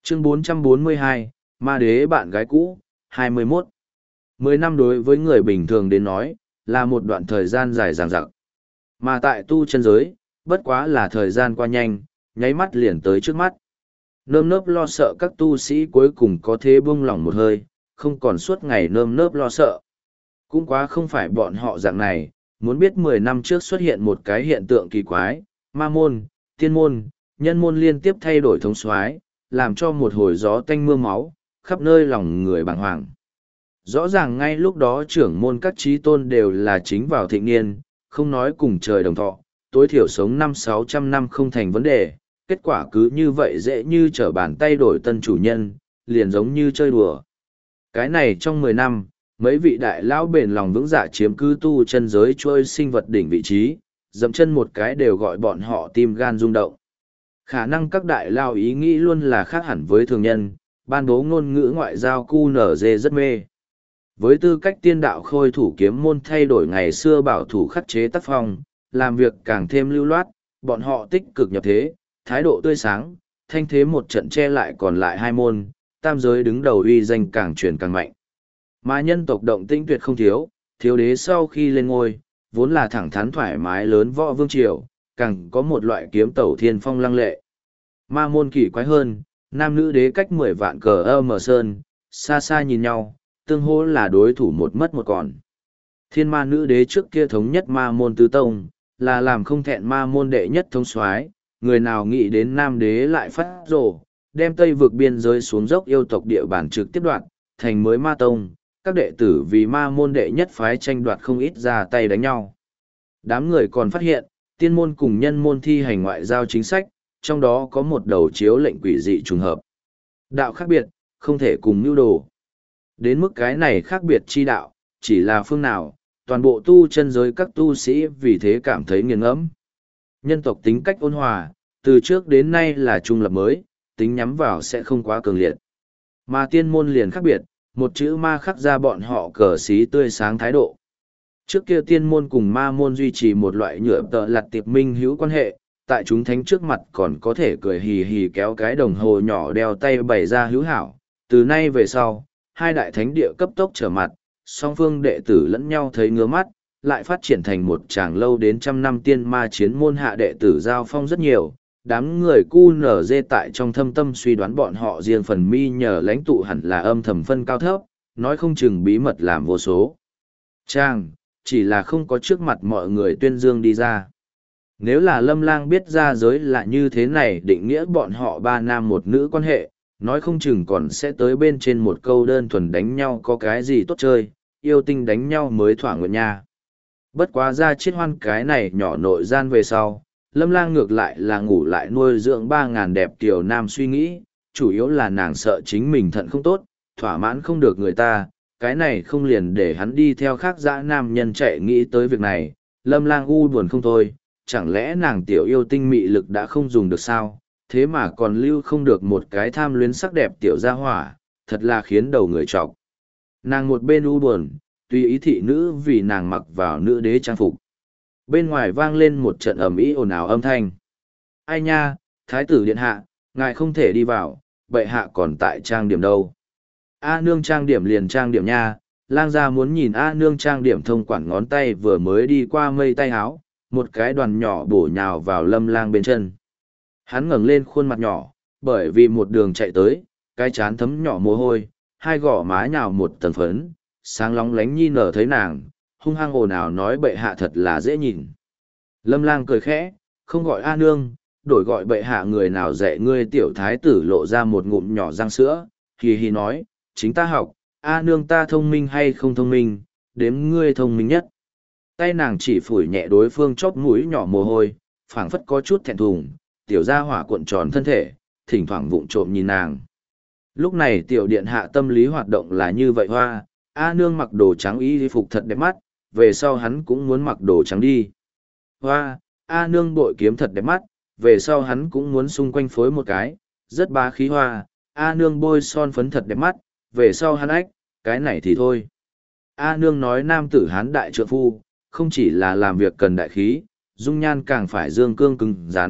Chương 442, Ma Đế bạn gái cũ, 21. 10 năm đối với người bình thường đến nói, là một đoạn thời gian dài dằng dặc. Mà tại tu chân giới, bất quá là thời gian qua nhanh, nháy mắt liền tới trước mắt. Nơm nớp lo sợ các tu sĩ cuối cùng có thể buông lỏng một hơi, không còn suốt ngày nơm nớp lo sợ. Cũng quá không phải bọn họ dạng này, muốn biết 10 năm trước xuất hiện một cái hiện tượng kỳ quái, ma môn, tiên môn, nhân môn liên tiếp thay đổi thống soái, làm cho một hồi gió tanh mưa máu, khắp nơi lòng người bàng hoàng. Rõ ràng ngay lúc đó trưởng môn các trí tôn đều là chính vào thịnh niên, không nói cùng trời đồng thọ, tối thiểu sống 500-600 năm không thành vấn đề, kết quả cứ như vậy dễ như trở bàn tay đổi tân chủ nhân, liền giống như chơi đùa. Cái này trong 10 năm, mấy vị đại lão bền lòng vững dạ chiếm cứ tu chân giới trôi sinh vật đỉnh vị trí, dậm chân một cái đều gọi bọn họ tim gan rung động. Khả năng các đại lao ý nghĩ luôn là khác hẳn với thường nhân, ban bố ngôn ngữ ngoại giao QNZ rất mê. Với tư cách tiên đạo khôi thủ kiếm môn thay đổi ngày xưa bảo thủ khắc chế tác phong, làm việc càng thêm lưu loát, bọn họ tích cực nhập thế, thái độ tươi sáng, thanh thế một trận che lại còn lại hai môn, tam giới đứng đầu uy danh càng truyền càng mạnh. Mà nhân tộc động tinh tuyệt không thiếu, thiếu đế sau khi lên ngôi, vốn là thẳng thắn thoải mái lớn võ vương triều, càng có một loại kiếm tẩu thiên phong lăng lệ. Ma môn kỳ quái hơn, nam nữ đế cách 10 vạn cờ âm sơn, xa xa nhìn nhau, tương hỗ là đối thủ một mất một còn. Thiên ma nữ đế trước kia thống nhất ma môn tứ tông, là làm không thẹn ma môn đệ nhất thống soái, người nào nghĩ đến nam đế lại phát rồ, đem tây vực biên giới xuống dốc yêu tộc địa bàn trực tiếp đoạn, thành mới ma tông, các đệ tử vì ma môn đệ nhất phái tranh đoạt không ít ra tay đánh nhau. Đám người còn phát hiện, tiên môn cùng nhân môn thi hành ngoại giao chính sách, trong đó có một đầu chiếu lệnh quỷ dị trùng hợp. Đạo khác biệt, không thể cùng mưu đồ. Đến mức cái này khác biệt chi đạo, chỉ là phương nào, toàn bộ tu chân giới các tu sĩ vì thế cảm thấy nghiền ngẫm. Nhân tộc tính cách ôn hòa, từ trước đến nay là trung lập mới, tính nhắm vào sẽ không quá cường liệt. Mà tiên môn liền khác biệt, một chữ ma khắc ra bọn họ cờ xí tươi sáng thái độ. Trước kia tiên môn cùng ma môn duy trì một loại nhựa tợ lặt tiệp minh hữu quan hệ, tại chúng thánh trước mặt còn có thể cười hì hì kéo cái đồng hồ nhỏ đeo tay bày ra hữu hảo. Từ nay về sau, hai đại thánh địa cấp tốc trở mặt, song phương đệ tử lẫn nhau thấy ngứa mắt, lại phát triển thành một tràng lâu đến trăm năm tiên ma chiến môn hạ đệ tử giao phong rất nhiều. Đám người QNZ tại trong thâm tâm suy đoán bọn họ riêng phần mi nhờ lãnh tụ hẳn là âm thầm phân cao thấp, nói không chừng bí mật làm vô số. Trang, chỉ là không có trước mặt mọi người tuyên dương đi ra. Nếu là Lâm Lang biết ra giới là như thế này định nghĩa bọn họ ba nam một nữ quan hệ, nói không chừng còn sẽ tới bên trên một câu đơn thuần đánh nhau có cái gì tốt chơi, yêu tinh đánh nhau mới thỏa nguyện nha. Bất quá ra chết hoan cái này nhỏ nội gian về sau, Lâm Lang ngược lại là ngủ lại nuôi dưỡng 3.000 đẹp tiểu nam suy nghĩ, chủ yếu là nàng sợ chính mình thận không tốt, thỏa mãn không được người ta, cái này không liền để hắn đi theo khác dã nam nhân chạy nghĩ tới việc này, Lâm Lang u buồn không thôi, chẳng lẽ nàng tiểu yêu tinh mị lực đã không dùng được sao, thế mà còn lưu không được một cái tham luyến sắc đẹp tiểu gia hỏa, thật là khiến đầu người trọc. Nàng một bên u buồn, tùy ý thị nữ vì nàng mặc vào nữ đế trang phục. Bên ngoài vang lên một trận ầm ĩ ồn ào âm thanh. Ai nha, thái tử điện hạ, ngài không thể đi vào, bệ hạ còn tại trang điểm đâu. A nương trang điểm liền trang điểm nha, lang gia muốn nhìn A nương trang điểm thông quản ngón tay vừa mới đi qua mây tay háo, một cái đoàn nhỏ bổ nhào vào Lâm Lang bên chân. Hắn ngẩng lên khuôn mặt nhỏ, bởi vì một đường chạy tới, cái chán thấm nhỏ mồ hôi, hai gò má nhào một tầng phấn, sáng lóng lánh nhi nở thấy nàng, hung hăng ồn ào nói bệ hạ thật là dễ nhìn. Lâm Lang cười khẽ, không gọi A nương, đổi gọi bệ hạ người nào dạy ngươi tiểu thái tử lộ ra một ngụm nhỏ răng sữa, hì hì nói, chính ta học, A nương ta thông minh hay không thông minh, đếm ngươi thông minh nhất. Tay nàng chỉ phủi nhẹ đối phương chóp mũi nhỏ mồ hôi, phảng phất có chút thẹn thùng, tiểu gia hỏa cuộn tròn thân thể, thỉnh thoảng vụng trộm nhìn nàng. Lúc này tiểu điện hạ tâm lý hoạt động là như vậy hoa, A nương mặc đồ trắng y phục thật đẹp mắt, về sau hắn cũng muốn mặc đồ trắng đi. Hoa, A nương bội kiếm thật đẹp mắt, về sau hắn cũng muốn xung quanh phối một cái, rất bá khí hoa, A nương bôi son phấn thật đẹp mắt, về sau hắn ách, cái này thì thôi. A nương nói nam tử hán đại trượng phu, không chỉ là làm việc cần đại khí, dung nhan càng phải dương cương cứng rắn,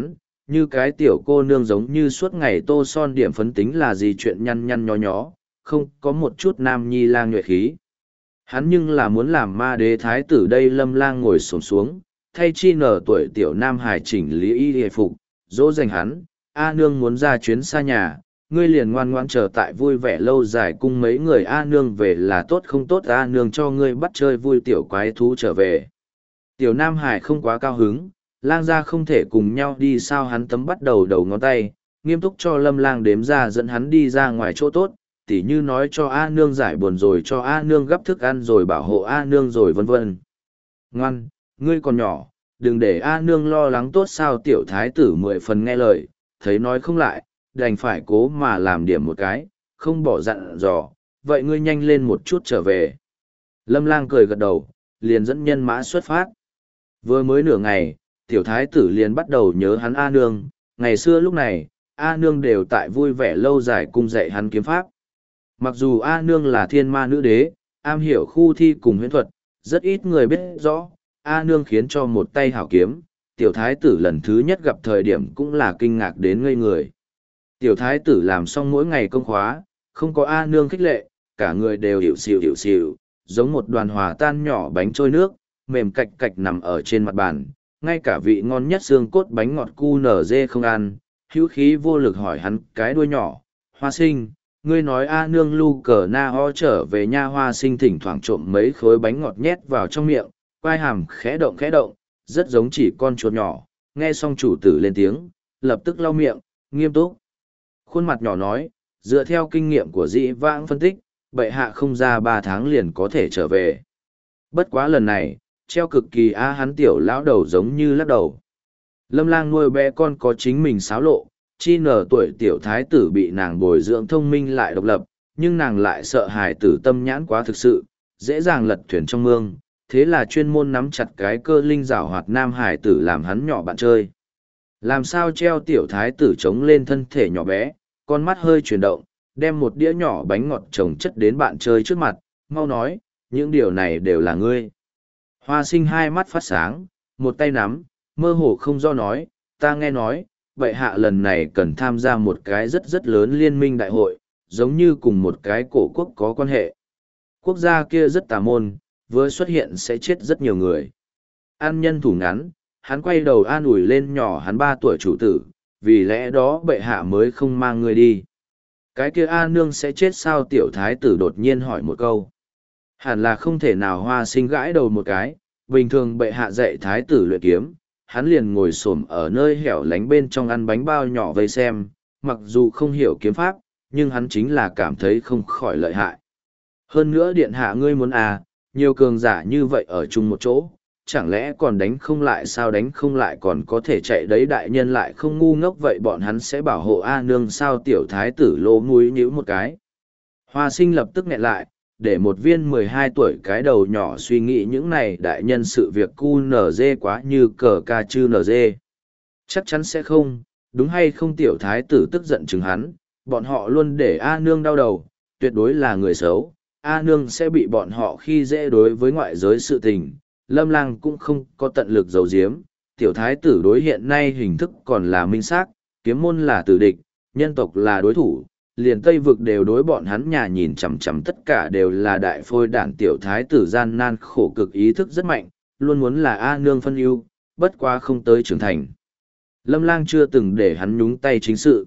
như cái tiểu cô nương giống như suốt ngày tô son điểm phấn tính là gì chuyện nhăn nhăn nhó nhó, không có một chút nam nhi lang nhuệ khí. Hắn nhưng là muốn làm ma đế thái tử đây. Lâm Lang ngồi xổm xuống, thay chi nở tuổi tiểu nam hải chỉnh lý y hề phục, dỗ dành hắn. A nương muốn ra chuyến xa nhà, ngươi liền ngoan ngoãn chờ tại vui vẻ lâu dài cung mấy người. A nương về là tốt không tốt, A nương cho ngươi bắt chơi vui tiểu quái thú trở về. Tiểu nam hải không quá cao hứng, Lang gia không thể cùng nhau đi sao. Hắn tấm bắt đầu đầu ngón tay, nghiêm túc cho Lâm Lang đếm ra dẫn hắn đi ra ngoài chỗ tốt, tỉ như nói cho A nương giải buồn rồi cho A nương gắp thức ăn rồi bảo hộ A nương rồi vân vân. Ngoan, ngươi còn nhỏ, đừng để A nương lo lắng tốt sao. Tiểu thái tử 10 phần nghe lời, thấy nói không lại, đành phải cố mà làm điểm một cái, không bỏ dặn dò, vậy ngươi nhanh lên một chút trở về. Lâm Lang cười gật đầu, liền dẫn nhân mã xuất phát. Vừa mới nửa ngày, tiểu thái tử liền bắt đầu nhớ hắn A nương, ngày xưa lúc này, A nương đều tại vui vẻ lâu dài cung dạy hắn kiếm pháp. Mặc dù A nương là thiên ma nữ đế, am hiểu khu thi cùng huyễn thuật, rất ít người biết rõ, A nương khiến cho một tay hảo kiếm, tiểu thái tử lần thứ nhất gặp thời điểm cũng là kinh ngạc đến ngây người. Tiểu thái tử làm xong mỗi ngày công khóa, không có A nương khích lệ, cả người đều hiểu xìu, giống một đoàn hòa tan nhỏ bánh trôi nước, mềm cạch cạch nằm ở trên mặt bàn, ngay cả vị ngon nhất xương cốt bánh ngọt cu nở dê không ăn, hữu khí vô lực hỏi hắn cái đuôi nhỏ, Hoa Sinh, ngươi nói A nương lu cờ na ho trở về nha. Hoa Sinh thỉnh thoảng trộm mấy khối bánh ngọt nhét vào trong miệng, quai hàm khẽ động, rất giống chỉ con chuột nhỏ. Nghe xong chủ tử lên tiếng, lập tức lau miệng, nghiêm túc. Khuôn mặt nhỏ nói, dựa theo kinh nghiệm của dĩ vãng phân tích, bệ hạ không ra 3 tháng liền có thể trở về. Bất quá lần này, treo cực kỳ A hắn tiểu lão đầu giống như lắc đầu. Lâm Lang nuôi bé con có chính mình xáo lộ, chi nở tuổi tiểu thái tử bị nàng bồi dưỡng thông minh lại độc lập, nhưng nàng lại sợ hài tử tâm nhãn quá thực sự, dễ dàng lật thuyền trong mương, thế là chuyên môn nắm chặt cái cơ linh giảo hoạt nam hài tử làm hắn nhỏ bạn chơi. Làm sao treo tiểu thái tử chống lên thân thể nhỏ bé, con mắt hơi chuyển động, đem một đĩa nhỏ bánh ngọt trồng chất đến bạn chơi trước mặt, mau nói, những điều này đều là ngươi. Hoa Sinh hai mắt phát sáng, một tay nắm, mơ hồ không do nói, ta nghe nói, bệ hạ lần này cần tham gia một cái rất lớn liên minh đại hội, giống như cùng một cái cổ quốc có quan hệ. Quốc gia kia rất tà môn, vừa xuất hiện sẽ chết rất nhiều người. An nhân thủ ngắn, hắn quay đầu an ủi lên nhỏ hắn 3 tuổi chủ tử, vì lẽ đó bệ hạ mới không mang người đi. Cái kia A nương sẽ chết sao? Tiểu thái tử đột nhiên hỏi một câu. Hẳn là không thể nào. Hoa Sinh gãi đầu một cái, bình thường bệ hạ dạy thái tử luyện kiếm, hắn liền ngồi xổm ở nơi hẻo lánh bên trong ăn bánh bao nhỏ vây xem, mặc dù không hiểu kiếm pháp, nhưng hắn chính là cảm thấy không khỏi lợi hại. Hơn nữa điện hạ ngươi muốn nhiều cường giả như vậy ở chung một chỗ, chẳng lẽ còn đánh không lại sao? Đánh không lại còn có thể chạy đấy, đại nhân lại không ngu ngốc vậy bọn hắn sẽ bảo hộ A nương sao? Tiểu thái tử lỗ mũi nhíu một cái. Hoa Sinh lập tức nghẹn lại, để một viên 12 tuổi cái đầu nhỏ suy nghĩ những này đại nhân sự việc QNZ quá như cờ ca chư NG. Chắc chắn sẽ không, đúng hay không? Tiểu thái tử tức giận chừng hắn, bọn họ luôn để A nương đau đầu, tuyệt đối là người xấu, A nương sẽ bị bọn họ khi dễ. Đối với ngoại giới sự tình, Lâm Lang cũng không có tận lực giấu giếm, tiểu thái tử đối hiện nay hình thức còn là minh xác, kiếm môn là tử địch, nhân tộc là đối thủ, liền Tây vực đều đối bọn hắn nhà nhìn chằm chằm, tất cả đều là đại phôi đản. Tiểu thái tử gian nan khổ cực, ý thức rất mạnh, luôn muốn là A nương phân ưu, bất quá không tới trưởng thành. Lâm Lang chưa từng để hắn nhúng tay chính sự.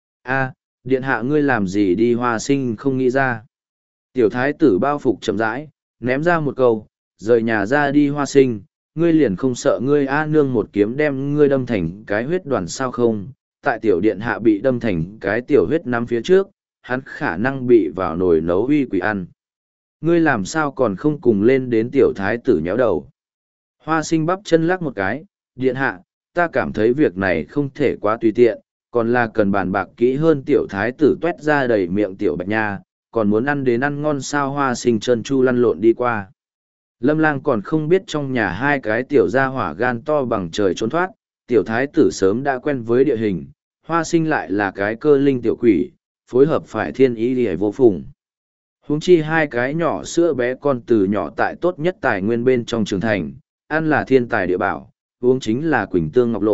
Điện hạ ngươi làm gì đi? Hoa Sinh không nghĩ ra. Tiểu thái tử bao phục chậm rãi, ném ra một câu, rời nhà ra đi. Hoa Sinh, ngươi liền không sợ ngươi A nương một kiếm đem ngươi đâm thành cái huyết đoàn sao? Không, tại tiểu điện hạ bị đâm thành cái tiểu huyết năm phía trước, hắn khả năng bị vào nồi nấu uy quỷ ăn. Ngươi làm sao còn không cùng lên đến? Tiểu thái tử nhéo đầu. Hoa Sinh bắp chân lắc một cái, điện hạ, ta cảm thấy việc này không thể quá tùy tiện, còn là cần bàn bạc kỹ hơn. Tiểu thái tử tuét ra đầy miệng tiểu bạch nha, còn muốn ăn đến ăn ngon sao? Hoa Sinh trơn chu lăn lộn đi qua. Lâm Lang còn không biết trong nhà hai cái tiểu gia hỏa gan to bằng trời trốn thoát, tiểu thái tử sớm đã quen với địa hình, Hoa Sinh lại là cái cơ linh tiểu quỷ, phối hợp phải thiên ý đi vô phùng. Huống chi hai cái nhỏ sữa bé con từ nhỏ tại tốt nhất tài nguyên bên trong trưởng thành, ăn là thiên tài địa bảo, uống chính là quỳnh tương ngọc lộ,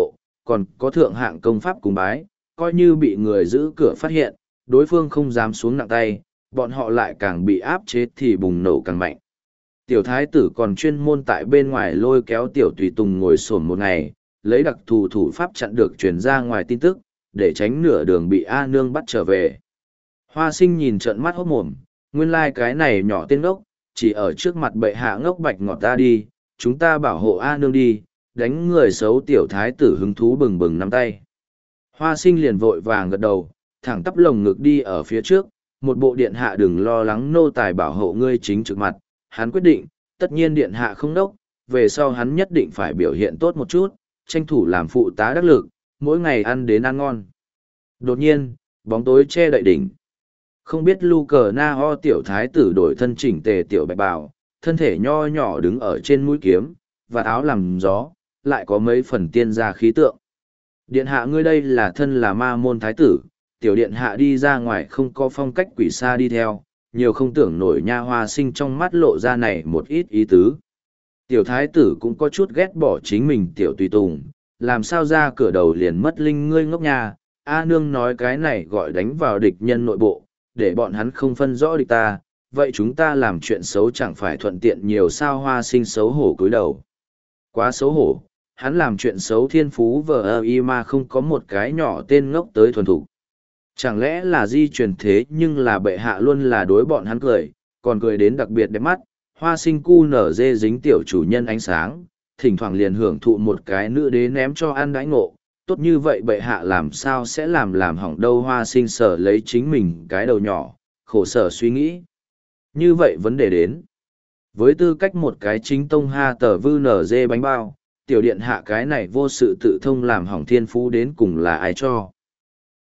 còn có thượng hạng công pháp cúng bái, coi như bị người giữ cửa phát hiện, đối phương không dám xuống nặng tay, bọn họ lại càng bị áp chế thì bùng nổ càng mạnh. Tiểu thái tử còn chuyên môn tại bên ngoài lôi kéo tiểu tùy tùng ngồi xổm một ngày, lấy đặc thù thủ pháp chặn được truyền ra ngoài tin tức, để tránh nửa đường bị A Nương bắt trở về. Hoa Sinh nhìn trợn mắt hốt mồm, nguyên lai cái này nhỏ tên ngốc, chỉ ở trước mặt bệ hạ ngốc bạch ngọt ta đi, chúng ta bảo hộ A Nương đi, đánh người xấu tiểu thái tử hứng thú bừng bừng nắm tay. Hoa Sinh liền vội vàng gật đầu, thẳng tắp lồng ngực đi ở phía trước, một bộ điện hạ đừng lo lắng nô tài bảo hộ ngươi chính trực mặt, hắn quyết định, tất nhiên điện hạ không đốc, về sau hắn nhất định phải biểu hiện tốt một chút, tranh thủ làm phụ tá đắc lực, mỗi ngày ăn đến ăn ngon. Đột nhiên, bóng tối che đậy đỉnh. Không biết lu cờ na ho tiểu thái tử đổi thân chỉnh tề tiểu bạch bào, thân thể nho nhỏ đứng ở trên mũi kiếm, và áo làm gió, lại có mấy phần tiên gia khí tượng. Điện hạ ngươi đây là thân là ma môn thái tử, tiểu điện hạ đi ra ngoài không có phong cách quỷ xa đi theo, nhiều không tưởng nổi nha. Hoa Sinh trong mắt lộ ra này một ít ý tứ. Tiểu thái tử cũng có chút ghét bỏ chính mình tiểu tùy tùng, làm sao ra cửa đầu liền mất linh ngươi ngốc nha. A Nương nói cái này gọi đánh vào địch nhân nội bộ, để bọn hắn không phân rõ địch ta, vậy chúng ta làm chuyện xấu chẳng phải thuận tiện nhiều sao. Hoa Sinh xấu hổ cúi đầu. Quá xấu hổ, hắn làm chuyện xấu thiên phú vờ y mà không có một cái nhỏ tên ngốc tới thuần thủ. Chẳng lẽ là di truyền thế nhưng là bệ hạ luôn là đối bọn hắn cười, còn cười đến đặc biệt đẹp mắt. Hoa Sinh cu nở dê dính tiểu chủ nhân ánh sáng, thỉnh thoảng liền hưởng thụ một cái nữ đế ném cho ăn đãi ngộ, tốt như vậy bệ hạ làm sao sẽ làm hỏng đâu. Hoa Sinh sở lấy chính mình cái đầu nhỏ, khổ sở suy nghĩ. Như vậy vấn đề đến. Với tư cách một cái chính tông ha tờ vư nở dê bánh bao, tiểu điện hạ cái này vô sự tự thông làm hỏng thiên phú đến cùng là ai cho.